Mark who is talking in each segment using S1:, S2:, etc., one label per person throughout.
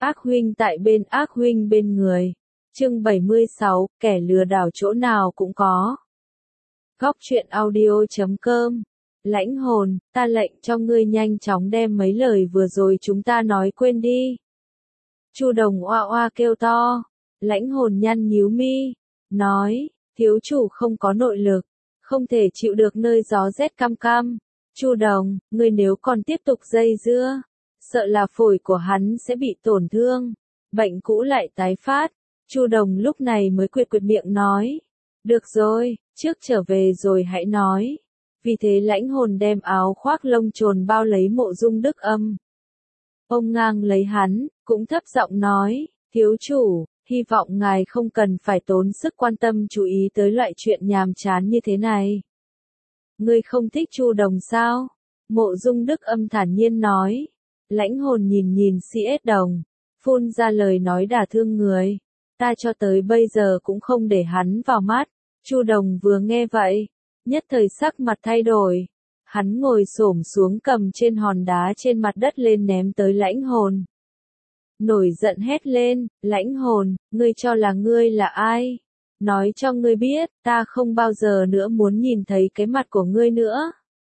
S1: Ác huynh tại bên ác huynh bên người. Chương 76, kẻ lừa đảo chỗ nào cũng có. Góc truyện audio.com. Lãnh hồn, ta lệnh cho ngươi nhanh chóng đem mấy lời vừa rồi chúng ta nói quên đi. Chu Đồng oa oa kêu to. Lãnh hồn nhăn nhíu mi, nói, thiếu chủ không có nội lực, không thể chịu được nơi gió rét căm căm. Chu Đồng, ngươi nếu còn tiếp tục dây dưa, sợ là phổi của hắn sẽ bị tổn thương, bệnh cũ lại tái phát. Chu Đồng lúc này mới quệt miệng nói, được rồi, trước trở về rồi hãy nói. Vì thế lãnh hồn đem áo khoác lông trồn bao lấy Mộ Dung Đức Âm. Ông ngang lấy hắn, cũng thấp giọng nói, thiếu chủ, hy vọng ngài không cần phải tốn sức quan tâm chú ý tới loại chuyện nhàm chán như thế này. Ngươi không thích Chu Đồng sao? Mộ Dung Đức Âm thản nhiên nói. Lãnh hồn nhìn CS Đồng, phun ra lời nói đả thương người. Ta cho tới bây giờ cũng không để hắn vào mắt. Chu Đồng vừa nghe vậy, nhất thời sắc mặt thay đổi. Hắn ngồi xổm xuống cầm trên hòn đá trên mặt đất lên ném tới lãnh hồn. Nổi giận hét lên, lãnh hồn, ngươi cho là ngươi là ai? Nói cho ngươi biết, ta không bao giờ nữa muốn nhìn thấy cái mặt của ngươi nữa.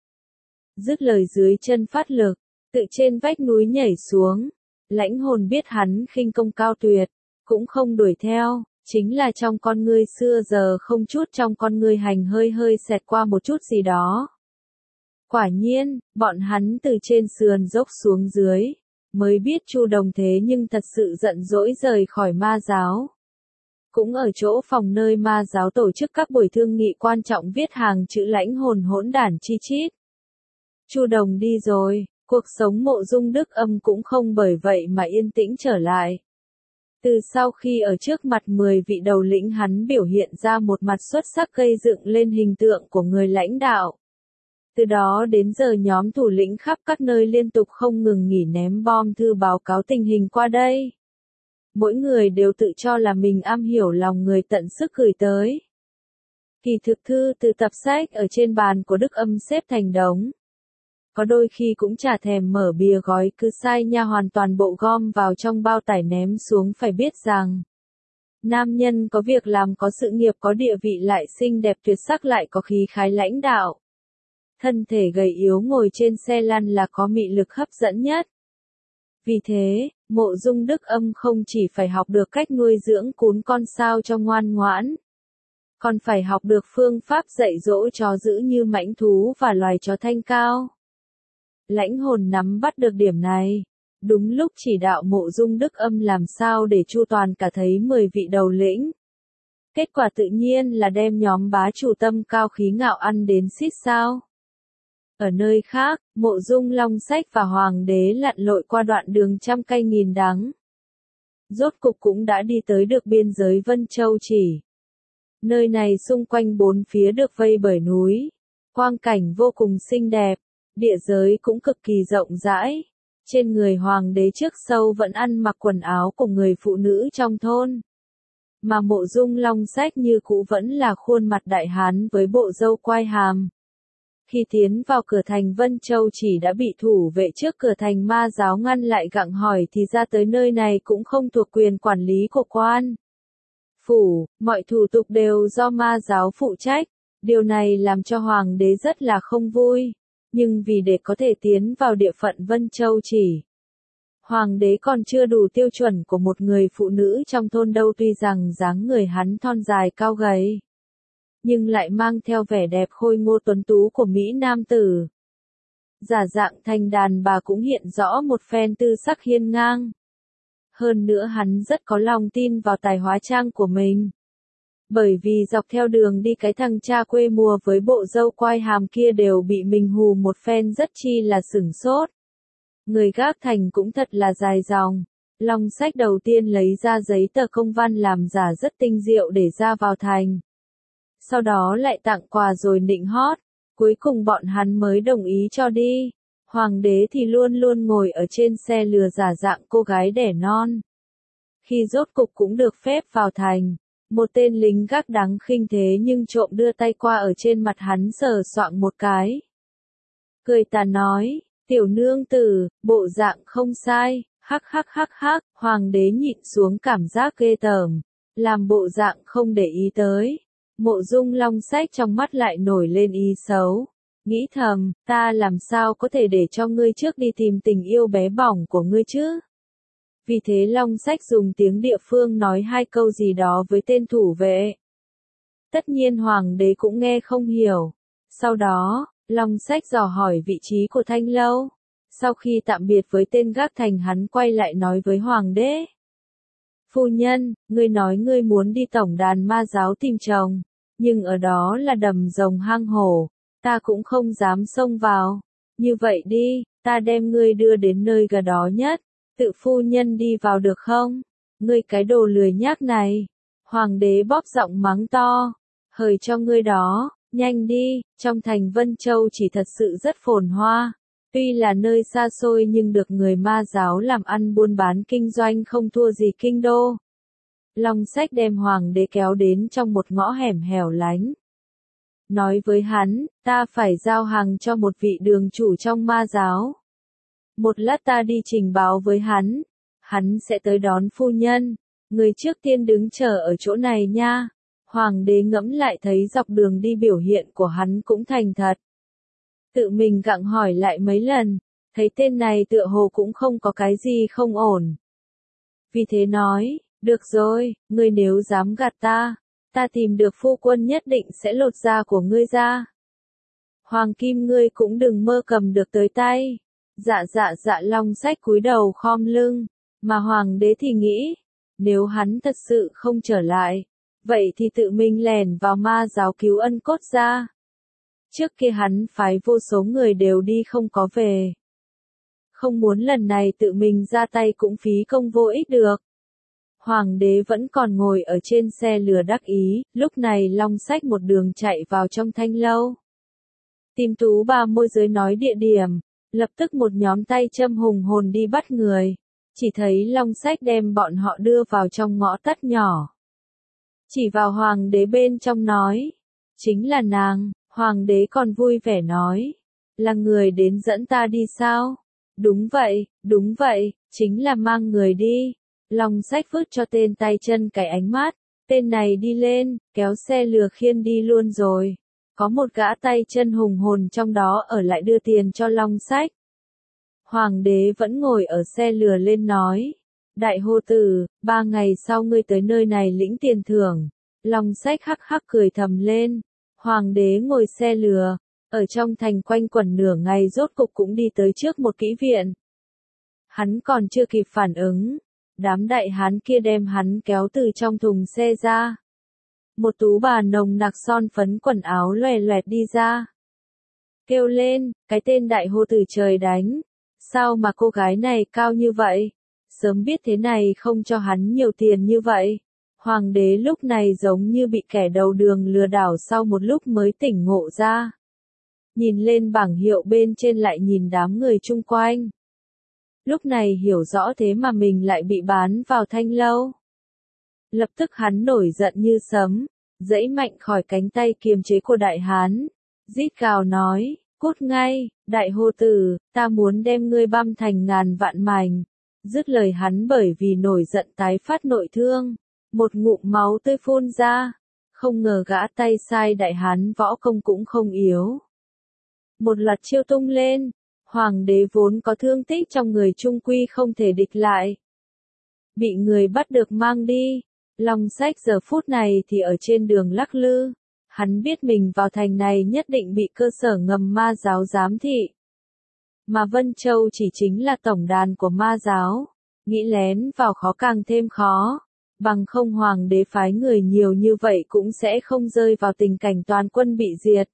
S1: Dứt lời dưới chân phát lực, tự trên vách núi nhảy xuống. Lãnh hồn biết hắn khinh công cao tuyệt, cũng không đuổi theo, chính là trong con ngươi xưa giờ không chút trong con ngươi hành hơi xẹt qua một chút gì đó. Quả nhiên, bọn hắn từ trên sườn dốc xuống dưới, mới biết Chu Đồng thế nhưng thật sự giận dỗi rời khỏi ma giáo. Cũng ở chỗ phòng nơi ma giáo tổ chức các buổi thương nghị quan trọng viết hàng chữ lãnh hồn hỗn đản chi chít. Chu Đồng đi rồi, cuộc sống Mộ Dung Đức Âm cũng không bởi vậy mà yên tĩnh trở lại. Từ sau khi ở trước mặt 10 vị đầu lĩnh hắn biểu hiện ra một mặt xuất sắc gây dựng lên hình tượng của người lãnh đạo. Từ đó đến giờ nhóm thủ lĩnh khắp các nơi liên tục không ngừng nghỉ ném bom thư báo cáo tình hình qua đây. Mỗi người đều tự cho là mình am hiểu lòng người tận sức gửi tới. Kỳ thực thư từ tập sách ở trên bàn của Đức Âm xếp thành đống. Có đôi khi cũng chả thèm mở bìa gói cứ sai nha hoàn toàn bộ gom vào trong bao tải ném xuống. Phải biết rằng, nam nhân có việc làm có sự nghiệp có địa vị lại xinh đẹp tuyệt sắc lại có khí khái lãnh đạo. Thân thể gầy yếu ngồi trên xe lăn là có mị lực hấp dẫn nhất. Vì thế, Mộ Dung Đức Âm không chỉ phải học được cách nuôi dưỡng cún con sao cho ngoan ngoãn, còn phải học được phương pháp dạy dỗ chó dữ như mãnh thú và loài chó thanh cao. Lãnh hồn nắm bắt được điểm này, đúng lúc chỉ đạo Mộ Dung Đức Âm làm sao để chu toàn cả thấy 10 vị đầu lĩnh. Kết quả tự nhiên là đem nhóm bá chủ tâm cao khí ngạo ăn đến xít sao. Ở nơi khác, Mộ Dung Long Sách và Hoàng đế lặn lội qua đoạn đường trăm cay nghìn đắng. Rốt cục cũng đã đi tới được biên giới Vân Châu Chỉ. Nơi này xung quanh bốn phía được vây bởi núi, quang cảnh vô cùng xinh đẹp, địa giới cũng cực kỳ rộng rãi. Trên người Hoàng đế trước sau vẫn ăn mặc quần áo của người phụ nữ trong thôn. Mà Mộ Dung Long Sách như cũ vẫn là khuôn mặt đại hán với bộ râu quai hàm. Khi tiến vào cửa thành Vân Châu Chỉ đã bị thủ vệ trước cửa thành ma giáo ngăn lại gặng hỏi thì ra tới nơi này cũng không thuộc quyền quản lý của quan phủ, mọi thủ tục đều do ma giáo phụ trách. Điều này làm cho Hoàng đế rất là không vui, nhưng vì để có thể tiến vào địa phận Vân Châu Chỉ, Hoàng đế còn chưa đủ tiêu chuẩn của một người phụ nữ trong thôn đâu. Tuy rằng dáng người hắn thon dài cao gầy, nhưng lại mang theo vẻ đẹp khôi ngô tuấn tú của Mỹ Nam tử. Giả dạng thành đàn bà cũng hiện rõ một phen tư sắc hiên ngang. Hơn nữa hắn rất có lòng tin vào tài hóa trang của mình. Bởi vì dọc theo đường đi cái thằng cha quê mùa với bộ râu quai hàm kia đều bị mình hù một phen rất chi là sửng sốt. Người gác thành cũng thật là dài dòng. Long Sách đầu tiên lấy ra giấy tờ công văn làm giả rất tinh diệu để ra vào thành. Sau đó lại tặng quà rồi nịnh hót, cuối cùng bọn hắn mới đồng ý cho đi. Hoàng đế thì luôn luôn ngồi ở trên xe lừa giả dạng cô gái đẻ non. Khi rốt cục cũng được phép vào thành, một tên lính gác đáng khinh thế nhưng trộm đưa tay qua ở trên mặt hắn sờ soạng một cái. Cười tà nói, tiểu nương tử, bộ dạng không sai, Hắc hắc, hoàng đế nhịn xuống cảm giác ghê tởm, làm bộ dạng không để ý tới. Mộ Dung Long Sách trong mắt lại nổi lên ý xấu, nghĩ thầm, ta làm sao có thể để cho ngươi trước đi tìm tình yêu bé bỏng của ngươi chứ? Vì thế Long Sách dùng tiếng địa phương nói hai câu gì đó với tên thủ vệ. Tất nhiên hoàng đế cũng nghe không hiểu. Sau đó, Long Sách dò hỏi vị trí của Thanh Lâu. Sau khi tạm biệt với tên gác thành, hắn quay lại nói với hoàng đế. Phu nhân, ngươi nói ngươi muốn đi tổng đàn ma giáo tìm chồng, nhưng ở đó là đầm rồng hang hổ, ta cũng không dám xông vào. Như vậy đi, ta đem ngươi đưa đến nơi gần đó nhất, tự phu nhân đi vào được không? Ngươi cái đồ lười nhác này. Hoàng đế bóp giọng mắng to. Hời cho ngươi đó, nhanh đi, trong thành Vân Châu chỉ thật sự rất phồn hoa. Tuy là nơi xa xôi nhưng được người ma giáo làm ăn buôn bán kinh doanh không thua gì kinh đô. Long Sách đem hoàng đế kéo đến trong một ngõ hẻm hẻo lánh. Nói với hắn, ta phải giao hàng cho một vị đường chủ trong ma giáo. Một lát ta đi trình báo với hắn sẽ tới đón phu nhân. Người trước tiên đứng chờ ở chỗ này nha. Hoàng đế ngẫm lại thấy dọc đường đi biểu hiện của hắn cũng thành thật. Tự mình gặng hỏi lại mấy lần, thấy tên này tựa hồ cũng không có cái gì không ổn. Vì thế nói, được rồi, ngươi nếu dám gạt ta tìm được phu quân nhất định sẽ lột da của ngươi ra. Hoàng kim ngươi cũng đừng mơ cầm được tới tay. Dạ Long Sách cúi đầu khom lưng, mà hoàng đế thì nghĩ, nếu hắn thật sự không trở lại, vậy thì tự mình lẻn vào ma giáo cứu ân cốt ra. Trước kia hắn phái vô số người đều đi không có về. Không muốn lần này tự mình ra tay cũng phí công vô ích được. Hoàng đế vẫn còn ngồi ở trên xe lừa đắc ý, lúc này Long Sách một đường chạy vào trong Thanh Lâu. Tìm tú bà môi giới nói địa điểm, lập tức một nhóm tay châm hùng hồn đi bắt người. Chỉ thấy Long Sách đem bọn họ đưa vào trong ngõ tắt nhỏ. Chỉ vào hoàng đế bên trong nói, chính là nàng. Hoàng đế còn vui vẻ nói, là người đến dẫn ta đi sao? Đúng vậy, chính là mang người đi. Long Sách vứt cho tên tay chân cái ánh mắt, tên này đi lên, kéo xe lừa khiên đi luôn rồi. Có một gã tay chân hùng hồn trong đó ở lại đưa tiền cho Long Sách. Hoàng đế vẫn ngồi ở xe lừa lên nói, đại hô tử, 3 ngày sau ngươi tới nơi này lĩnh tiền thưởng. Long Sách hắc cười thầm lên. Hoàng đế ngồi xe lừa, ở trong thành quanh quẩn nửa ngày rốt cục cũng đi tới trước một kỹ viện. Hắn còn chưa kịp phản ứng, đám đại hán kia đem hắn kéo từ trong thùng xe ra. Một tú bà nồng nặc son phấn quần áo loè loẹt đi ra. Kêu lên, cái tên đại hô tử trời đánh, sao mà cô gái này cao như vậy? Sớm biết thế này không cho hắn nhiều tiền như vậy. Hoàng đế lúc này giống như bị kẻ đầu đường lừa đảo sau một lúc mới tỉnh ngộ ra. Nhìn lên bảng hiệu bên trên lại nhìn đám người chung quanh. Lúc này hiểu rõ thế mà mình lại bị bán vào Thanh Lâu. Lập tức hắn nổi giận như sấm, giãy mạnh khỏi cánh tay kiềm chế của đại hán. Rít gào nói, cút ngay, đại hô tử, ta muốn đem ngươi băm thành ngàn vạn mảnh. Dứt lời hắn bởi vì nổi giận tái phát nội thương. Một ngụm máu tươi phun ra, không ngờ gã tay sai đại hán võ công cũng không yếu. Một loạt chiêu tung lên, hoàng đế vốn có thương tích trong người trung quy không thể địch lại. Bị người bắt được mang đi, Long Sách giờ phút này thì ở trên đường lắc lư. Hắn biết mình vào thành này nhất định bị cơ sở ngầm ma giáo giám thị. Mà Vân Châu chỉ chính là tổng đàn của ma giáo, nghĩ lén vào khó càng thêm khó. Bằng không hoàng đế phái người nhiều như vậy cũng sẽ không rơi vào tình cảnh toàn quân bị diệt.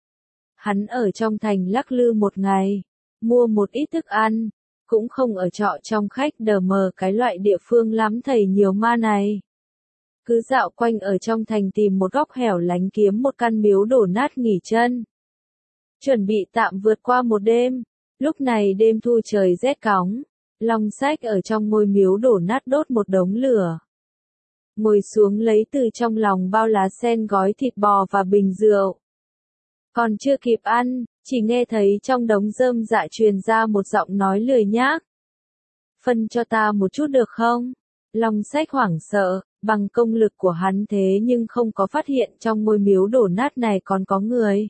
S1: Hắn ở trong thành lắc lư một ngày, mua một ít thức ăn, cũng không ở trọ trong khách đờ mờ cái loại địa phương lắm thầy nhiều ma này. Cứ dạo quanh ở trong thành tìm một góc hẻo lánh kiếm một căn miếu đổ nát nghỉ chân. Chuẩn bị tạm vượt qua một đêm, lúc này đêm thu trời rét cóng, Long Sách ở trong ngôi miếu đổ nát đốt một đống lửa. Ngồi xuống lấy từ trong lòng bao lá sen gói thịt bò và bình rượu. Còn chưa kịp ăn, chỉ nghe thấy trong đống rơm dạ truyền ra một giọng nói lười nhác. phân cho ta một chút được không? Long Sách hoảng sợ, bằng công lực của hắn thế nhưng không có phát hiện trong ngôi miếu đổ nát này còn có người.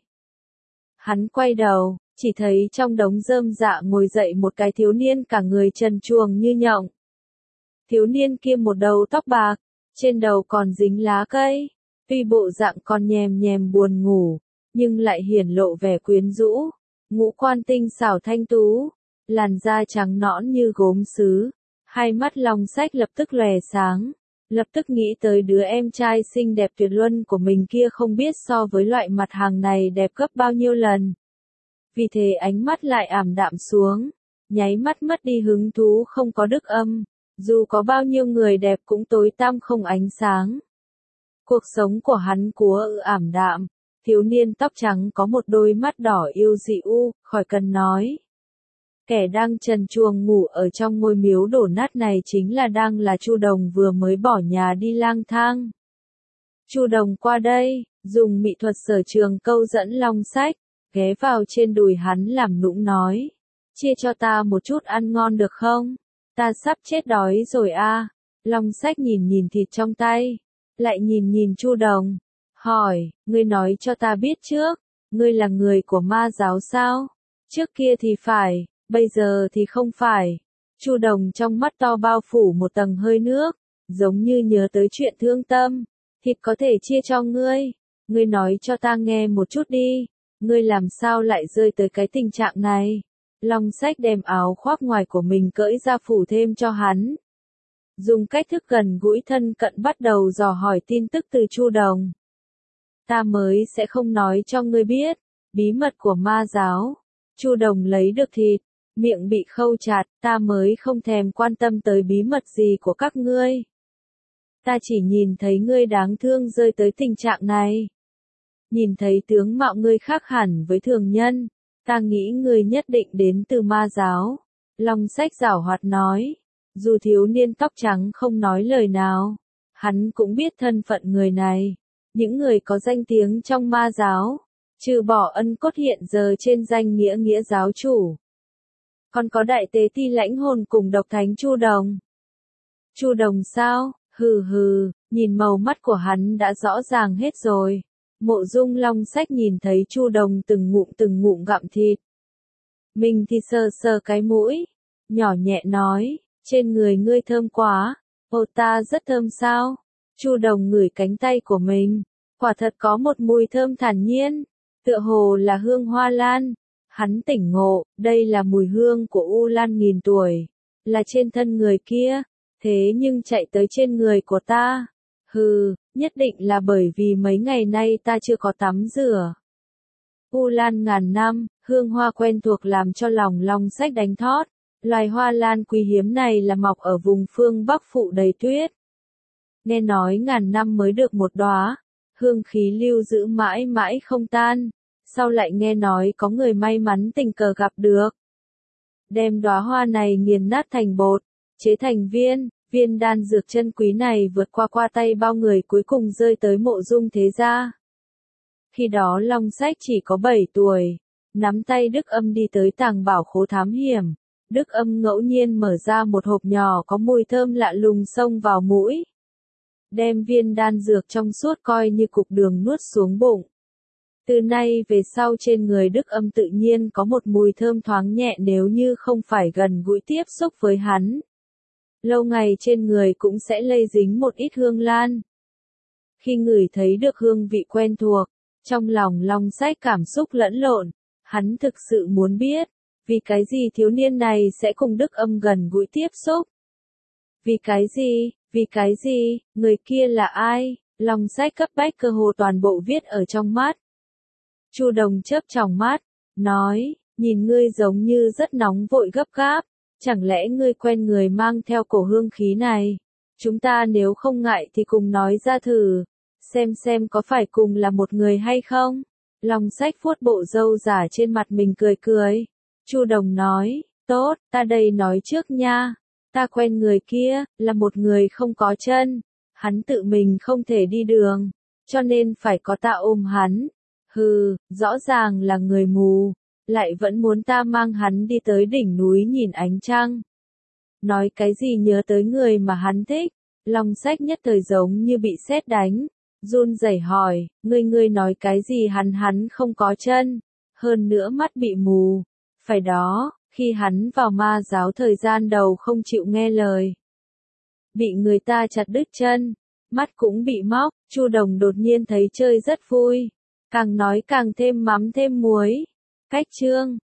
S1: Hắn quay đầu, chỉ thấy trong đống rơm rạ ngồi dậy một cái thiếu niên cả người trần truồng như nhộng. Thiếu niên kia một đầu tóc bạc, trên đầu còn dính lá cây, tuy bộ dạng còn nhèm nhèm buồn ngủ, nhưng lại hiển lộ vẻ quyến rũ, ngũ quan tinh xảo thanh tú, làn da trắng nõn như gốm sứ, hai mắt Long Sách lập tức lòe sáng, lập tức nghĩ tới đứa em trai xinh đẹp tuyệt luân của mình kia không biết so với loại mặt hàng này đẹp gấp bao nhiêu lần. Vì thế ánh mắt lại ảm đạm xuống, nháy mắt mất đi hứng thú không có đức âm, dù có bao nhiêu người đẹp cũng tối tăm không ánh sáng. Cuộc sống của hắn ảm đạm, thiếu niên tóc trắng có một đôi mắt đỏ yêu dịu, khỏi cần nói. Kẻ đang trần truồng ngủ ở trong ngôi miếu đổ nát này chính là Chu Đồng vừa mới bỏ nhà đi lang thang. Chu Đồng qua đây, dùng mỹ thuật sở trường câu dẫn Long Sách, ghé vào trên đùi hắn làm nũng nói. Chia cho ta một chút ăn ngon được không? Ta sắp chết đói rồi a. Long Sách nhìn nhìn thịt trong tay, lại nhìn nhìn Chu Đồng, hỏi, ngươi nói cho ta biết trước, ngươi là người của ma giáo sao? Trước kia thì phải, bây giờ thì không phải. Chu Đồng trong mắt to bao phủ một tầng hơi nước, giống như nhớ tới chuyện thương tâm. Thịt có thể chia cho ngươi nói cho ta nghe một chút đi, ngươi làm sao lại rơi tới cái tình trạng này? Long Sách đem áo khoác ngoài của mình cởi ra phủ thêm cho hắn. Dùng cách thức gần gũi thân cận bắt đầu dò hỏi tin tức từ Chu Đồng. Ta mới sẽ không nói cho ngươi biết, bí mật của ma giáo. Chu Đồng lấy được thịt, miệng bị khâu chặt, ta mới không thèm quan tâm tới bí mật gì của các ngươi. Ta chỉ nhìn thấy ngươi đáng thương rơi tới tình trạng này. Nhìn thấy tướng mạo ngươi khác hẳn với thường nhân, ta nghĩ ngươi nhất định đến từ ma giáo. Long Sách giảo hoạt nói, dù thiếu niên tóc trắng không nói lời nào, hắn cũng biết thân phận người này. Những người có danh tiếng trong ma giáo, trừ bỏ Ân Cốt hiện giờ trên danh nghĩa giáo chủ, còn có đại tế ti Lãnh Hồn cùng độc thánh Chu Đồng. Chu Đồng sao? Hừ hừ, nhìn màu mắt của hắn đã rõ ràng hết rồi. Mộ Dung Long Sách nhìn thấy Chu Đồng từng ngụm gặm thịt. Mình thì sờ sờ cái mũi, nhỏ nhẹ nói, trên người ngươi thơm quá. Ồ, ta rất thơm sao? Chu Đồng ngửi cánh tay của mình, quả thật có một mùi thơm thản nhiên, tựa hồ là hương hoa lan. Hắn tỉnh ngộ, đây là mùi hương của U Lan nghìn tuổi, là trên thân người kia, thế nhưng chạy tới trên người của ta. Hừ, nhất định là bởi vì mấy ngày nay ta chưa có tắm rửa. U Lan ngàn năm, hương hoa quen thuộc làm cho lòng Long Sách đánh thót. Loài hoa lan quý hiếm này là mọc ở vùng phương Bắc phụ đầy tuyết. Nghe nói ngàn năm mới được một đóa, hương khí lưu giữ mãi mãi không tan. Sau lại nghe nói có người may mắn tình cờ gặp được. Đem đóa hoa này nghiền nát thành bột, chế thành viên đan dược chân quý này vượt qua tay bao người cuối cùng rơi tới Mộ Dung thế gia. Khi đó Long Sách chỉ có 7 tuổi, nắm tay Đức Âm đi tới tàng bảo khố thám hiểm. Đức Âm ngẫu nhiên mở ra một hộp nhỏ có mùi thơm lạ lùng xông vào mũi. Đem viên đan dược trong suốt coi như cục đường nuốt xuống bụng. Từ nay về sau trên người Đức Âm tự nhiên có một mùi thơm thoáng nhẹ nếu như không phải gần gũi tiếp xúc với hắn. Lâu ngày trên người cũng sẽ lây dính một ít hương lan. Khi ngửi thấy được hương vị quen thuộc, trong lòng Long Sách cảm xúc lẫn lộn, hắn thực sự muốn biết, vì cái gì thiếu niên này sẽ cùng Đức Âm gần gũi tiếp xúc. Vì cái gì, người kia là ai? Long Sách cấp bách cơ hồ toàn bộ viết ở trong mắt. Chu Đồng chớp tròng mắt, nói, nhìn ngươi giống như rất nóng vội gấp gáp, chẳng lẽ ngươi quen người mang theo cổ hương khí này? Chúng ta nếu không ngại thì cùng nói ra thử, xem có phải cùng là một người hay không? Long Sách vuốt bộ râu giả trên mặt mình cười. Chu Đồng nói, tốt, ta đây nói trước nha, ta quen người kia, là một người không có chân, hắn tự mình không thể đi đường, cho nên phải có ta ôm hắn. Hừ, rõ ràng là người mù, lại vẫn muốn ta mang hắn đi tới đỉnh núi nhìn ánh trăng. nói cái gì nhớ tới người mà hắn thích. Long Sách nhất thời giống như bị sét đánh, run rẩy hỏi, ngươi nói cái gì hắn không có chân, hơn nữa mắt bị mù. Phải đó, khi hắn vào ma giáo thời gian đầu không chịu nghe lời, bị người ta chặt đứt chân, mắt cũng bị móc, Chu Đồng đột nhiên thấy chơi rất vui, càng nói càng thêm mắm thêm muối. Cách chương